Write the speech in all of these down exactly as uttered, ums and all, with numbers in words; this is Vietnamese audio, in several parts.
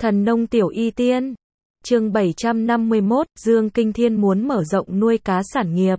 Thần nông tiểu y tiên. Chương bảy trăm năm mươi mốt, Dương Kinh Thiên muốn mở rộng nuôi cá sản nghiệp.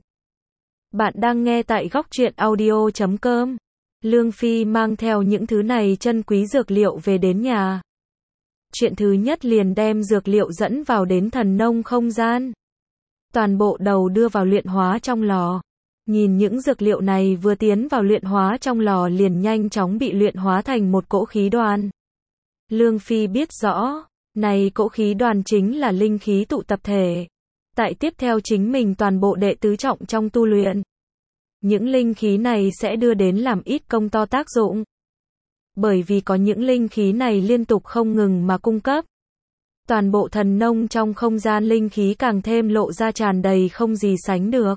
Bạn đang nghe tại góc truyện audio chấm com. Lương Phi mang theo những thứ này chân quý dược liệu về đến nhà. Chuyện thứ nhất liền đem dược liệu dẫn vào đến thần nông không gian. Toàn bộ đầu đưa vào luyện hóa trong lò. Nhìn những dược liệu này vừa tiến vào luyện hóa trong lò liền nhanh chóng bị luyện hóa thành một cỗ khí đoàn. Lương Phi biết rõ, này cỗ khí đoàn chính là linh khí tụ tập thể. Tại tiếp theo chính mình toàn bộ đệ tứ trọng trong tu luyện. Những linh khí này sẽ đưa đến làm ít công to tác dụng. Bởi vì có những linh khí này liên tục không ngừng mà cung cấp. Toàn bộ thần nông trong không gian linh khí càng thêm lộ ra tràn đầy không gì sánh được.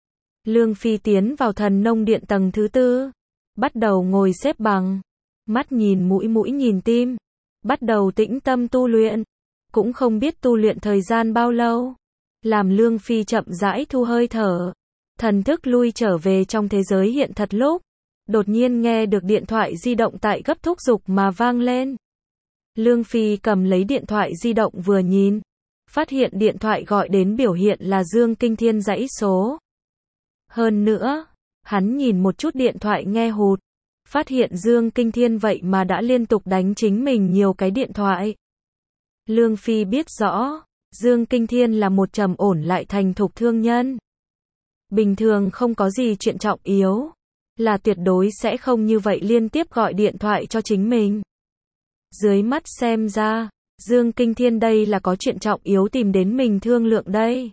Lương Phi tiến vào thần nông điện tầng thứ tư. Bắt đầu ngồi xếp bằng. Mắt nhìn mũi mũi nhìn tim. Bắt đầu tĩnh tâm tu luyện. Cũng không biết tu luyện thời gian bao lâu. Làm Lương Phi chậm rãi thu hơi thở. Thần thức lui trở về trong thế giới hiện thật lúc. Đột nhiên nghe được điện thoại di động tại gấp thúc giục mà vang lên. Lương Phi cầm lấy điện thoại di động vừa nhìn. Phát hiện điện thoại gọi đến biểu hiện là Dương Kinh Thiên dãy số. Hơn nữa, hắn nhìn một chút điện thoại nghe hụt. Phát hiện Dương Kinh Thiên vậy mà đã liên tục đánh chính mình nhiều cái điện thoại. Lương Phi biết rõ, Dương Kinh Thiên là một trầm ổn lại thành thục thương nhân. Bình thường không có gì chuyện trọng yếu, là tuyệt đối sẽ không như vậy liên tiếp gọi điện thoại cho chính mình. Dưới mắt xem ra, Dương Kinh Thiên đây là có chuyện trọng yếu tìm đến mình thương lượng đây.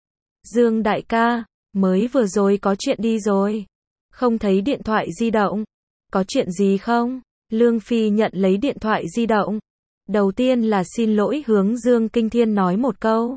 Dương đại ca, mới vừa rồi có chuyện đi rồi. Không thấy điện thoại di động. Có chuyện gì không? Lương Phi nhận lấy điện thoại di động. Đầu tiên là xin lỗi hướng Dương Kinh Thiên nói một câu.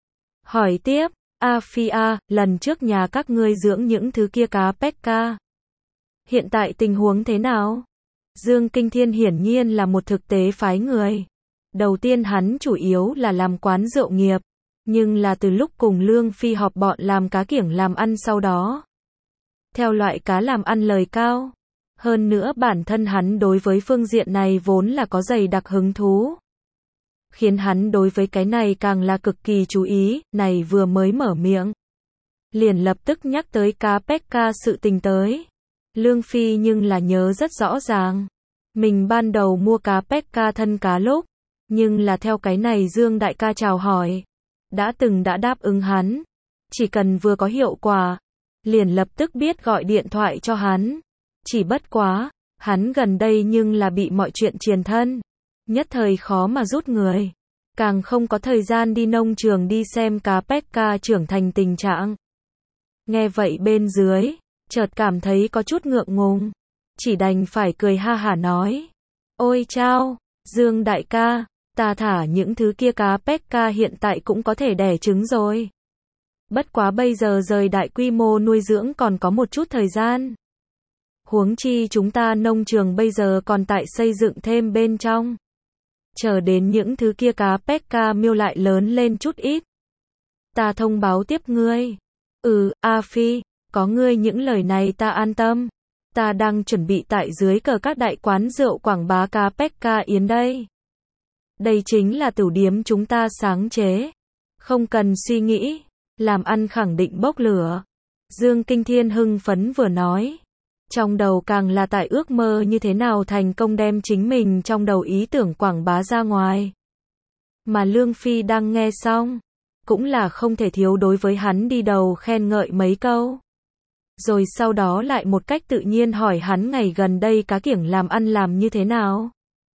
Hỏi tiếp, A Phi A, lần trước nhà các ngươi dưỡng những thứ kia cá Pekka. Hiện tại tình huống thế nào? Dương Kinh Thiên hiển nhiên là một thực tế phái người. Đầu tiên hắn chủ yếu là làm quán rượu nghiệp. Nhưng là từ lúc cùng Lương Phi họp bọn làm cá kiểng làm ăn sau đó. Theo loại cá làm ăn lời cao. Hơn nữa bản thân hắn đối với phương diện này vốn là có dày đặc hứng thú. Khiến hắn đối với cái này càng là cực kỳ chú ý, này vừa mới mở miệng. Liền lập tức nhắc tới cá Pekka sự tình tới. Lương Phi nhưng là nhớ rất rõ ràng. Mình ban đầu mua cá Pekka thân cá lúc. Nhưng là theo cái này Dương đại ca chào hỏi. Đã từng đã đáp ứng hắn. Chỉ cần vừa có hiệu quả. Liền lập tức biết gọi điện thoại cho hắn. Chỉ bất quá, hắn gần đây nhưng là bị mọi chuyện triền thân. Nhất thời khó mà rút người. Càng không có thời gian đi nông trường đi xem cá Pekka trưởng thành tình trạng. Nghe vậy bên dưới, chợt cảm thấy có chút ngượng ngùng. Chỉ đành phải cười ha hả nói. Ôi chao, Dương đại ca, ta thả những thứ kia cá Pekka hiện tại cũng có thể đẻ trứng rồi. Bất quá bây giờ rời đại quy mô nuôi dưỡng còn có một chút thời gian. Huống chi chúng ta nông trường bây giờ còn tại xây dựng thêm bên trong. Chờ đến những thứ kia cá Pekka miêu lại lớn lên chút ít. Ta thông báo tiếp ngươi. Ừ, A Phi, có ngươi những lời này ta an tâm. Ta đang chuẩn bị tại dưới cờ các đại quán rượu quảng bá cá Pekka yến đây. Đây chính là tửu điếm chúng ta sáng chế. Không cần suy nghĩ, làm ăn khẳng định bốc lửa. Dương Kinh Thiên hưng phấn vừa nói. Trong đầu càng là tại ước mơ như thế nào thành công đem chính mình trong đầu ý tưởng quảng bá ra ngoài. Mà Lương Phi đang nghe xong, cũng là không thể thiếu đối với hắn đi đầu khen ngợi mấy câu. Rồi sau đó lại một cách tự nhiên hỏi hắn ngày gần đây cá kiểng làm ăn làm như thế nào.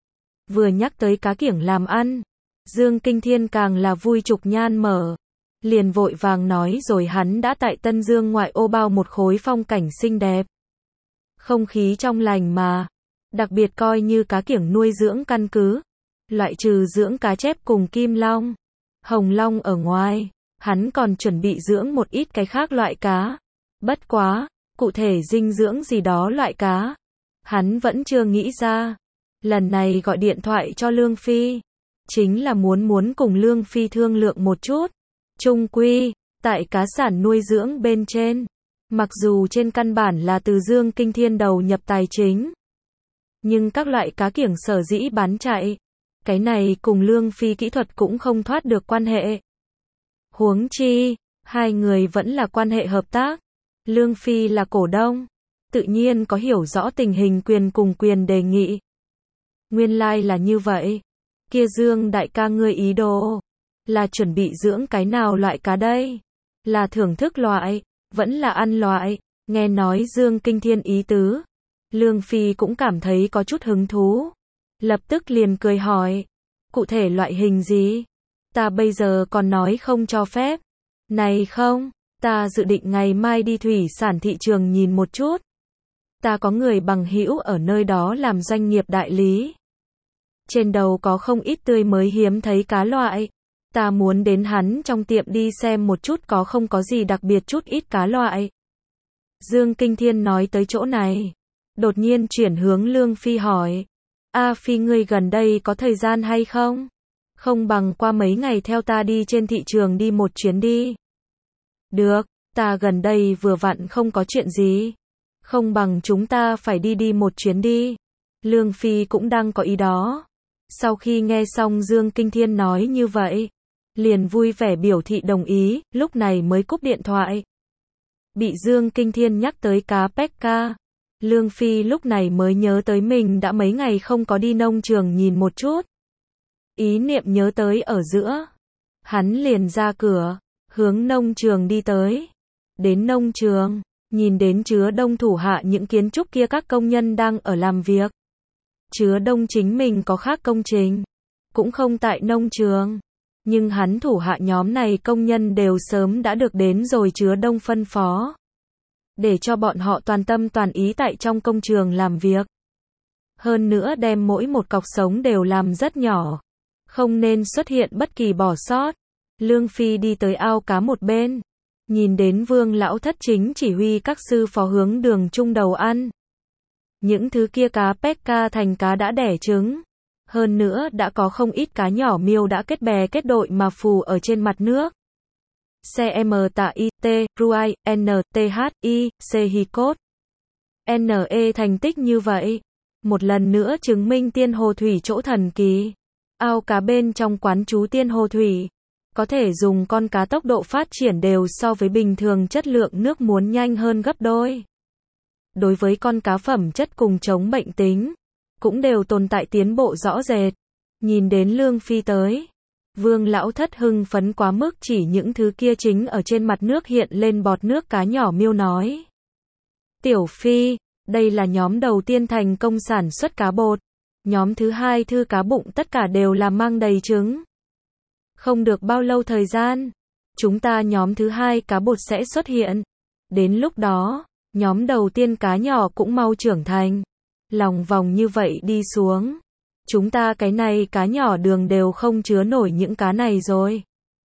Vừa nhắc tới cá kiểng làm ăn, Dương Kinh Thiên càng là vui trục nhan mở. Liền vội vàng nói rồi hắn đã tại Tân Dương ngoại ô bao một khối phong cảnh xinh đẹp. Không khí trong lành mà, đặc biệt coi như cá kiểng nuôi dưỡng căn cứ, loại trừ dưỡng cá chép cùng kim long, hồng long ở ngoài, hắn còn chuẩn bị dưỡng một ít cái khác loại cá. Bất quá, cụ thể dinh dưỡng gì đó loại cá, hắn vẫn chưa nghĩ ra. Lần này gọi điện thoại cho Lương Phi, chính là muốn muốn cùng Lương Phi thương lượng một chút. Chung quy, tại cá sản nuôi dưỡng bên trên. Mặc dù trên căn bản là từ Dương Kinh Thiên đầu nhập tài chính, nhưng các loại cá kiểng sở dĩ bán chạy, Cái này cùng Lương Phi kỹ thuật cũng không thoát được quan hệ. Huống chi, hai người vẫn là quan hệ hợp tác. Lương Phi là cổ đông, tự nhiên có hiểu rõ tình hình quyền cùng quyền đề nghị. Nguyên lai like là như vậy. Kia Dương đại ca ngươi ý đồ là chuẩn bị dưỡng cái nào loại cá đây? Là thưởng thức loại, vẫn là ăn loại? Nghe nói Dương Kinh Thiên ý tứ, Lương Phi cũng cảm thấy có chút hứng thú. Lập tức liền cười hỏi, cụ thể loại hình gì? Ta bây giờ còn nói không cho phép. Này không, ta dự định ngày mai đi thủy sản thị trường nhìn một chút. Ta có người bằng hữu ở nơi đó làm doanh nghiệp đại lý. Trên đầu có không ít tươi mới hiếm thấy cá loại. Ta muốn đến hắn trong tiệm đi xem một chút có không có gì đặc biệt chút ít cá loại. Dương Kinh Thiên nói tới chỗ này, đột nhiên chuyển hướng Lương Phi hỏi, A Phi ngươi gần đây có thời gian hay không? Không bằng qua mấy ngày theo ta đi trên thị trường đi một chuyến đi. Được, ta gần đây vừa vặn không có chuyện gì. Không bằng chúng ta phải đi đi một chuyến đi. Lương Phi cũng đang có ý đó. Sau khi nghe xong Dương Kinh Thiên nói như vậy, liền vui vẻ biểu thị đồng ý, lúc này mới cúp điện thoại. Bị Dương Kinh Thiên nhắc tới cá Pecca, Lương Phi lúc này mới nhớ tới mình đã mấy ngày không có đi nông trường nhìn một chút. Ý niệm nhớ tới ở giữa, hắn liền ra cửa, hướng nông trường đi tới. Đến nông trường, nhìn đến chứa đông thủ hạ những kiến trúc kia các công nhân đang ở làm việc. Chứa đông chính mình có khác công trình, cũng không tại nông trường. Nhưng hắn thủ hạ nhóm này công nhân đều sớm đã được đến rồi chứa đông phân phó. Để cho bọn họ toàn tâm toàn ý tại trong công trường làm việc. Hơn nữa đem mỗi một cọc sống đều làm rất nhỏ. Không nên xuất hiện bất kỳ bỏ sót. Lương Phi đi tới ao cá một bên. Nhìn đến Vương lão thất chính chỉ huy các sư phó hướng đường trung đầu ăn. Những thứ kia cá Pecca thành cá đã đẻ trứng. Hơn nữa đã có không ít cá nhỏ miêu đã kết bè kết đội mà phù ở trên mặt nước. C M tạ I T, Ruai, N T H I, C Hi cốt. N E thành tích như vậy. Một lần nữa chứng minh tiên hồ thủy chỗ thần kỳ. Ao cá bên trong quán chú tiên hồ thủy. Có thể dùng con cá tốc độ phát triển đều so với bình thường chất lượng nước muốn nhanh hơn gấp đôi. Đối với con cá phẩm chất cùng chống bệnh tính, cũng đều tồn tại tiến bộ rõ rệt. Nhìn đến Lương Phi tới, Vương lão thất hưng phấn quá mức chỉ những thứ kia chính ở trên mặt nước hiện lên bọt nước cá nhỏ miêu nói. Tiểu Phi, đây là nhóm đầu tiên thành công sản xuất cá bột. Nhóm thứ hai thư cá bụng tất cả đều là mang đầy trứng. Không được bao lâu thời gian, chúng ta nhóm thứ hai cá bột sẽ xuất hiện. Đến lúc đó, nhóm đầu tiên cá nhỏ cũng mau trưởng thành. Lòng vòng như vậy đi xuống, chúng ta cái này cá nhỏ đường đều không chứa nổi những cá này rồi.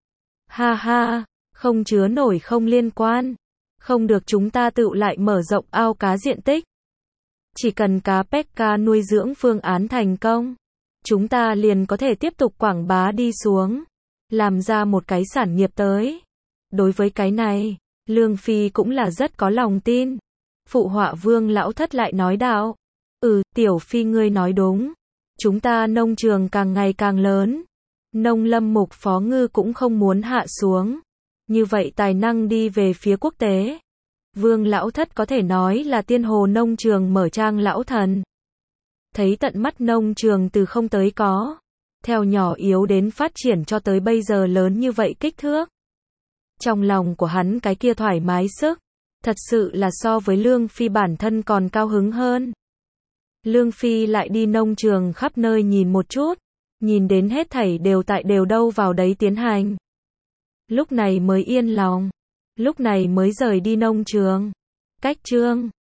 Ha ha, không chứa nổi không liên quan. Không được chúng ta tự lại mở rộng ao cá diện tích. Chỉ cần cá Pecca nuôi dưỡng phương án thành công, chúng ta liền có thể tiếp tục quảng bá đi xuống, làm ra một cái sản nghiệp tới. Đối với cái này, Lương Phi cũng là rất có lòng tin. Phụ họa Vương lão thất lại nói đạo. Ừ, Tiểu Phi ngươi nói đúng. Chúng ta nông trường càng ngày càng lớn. Nông lâm mục phó ngư cũng không muốn hạ xuống. Như vậy tài năng đi về phía quốc tế. Vương lão thất có thể nói là tiên hồ nông trường mở trang lão thần. Thấy tận mắt nông trường từ không tới có. Theo nhỏ yếu đến phát triển cho tới bây giờ lớn như vậy kích thước. Trong lòng của hắn cái kia thoải mái sức. Thật sự là so với Lương Phi bản thân còn cao hứng hơn. Lương Phi lại đi nông trường khắp nơi nhìn một chút. Nhìn đến hết thảy đều tại đều đâu vào đấy tiến hành. Lúc này mới yên lòng. Lúc này mới rời đi nông trường. Cách chương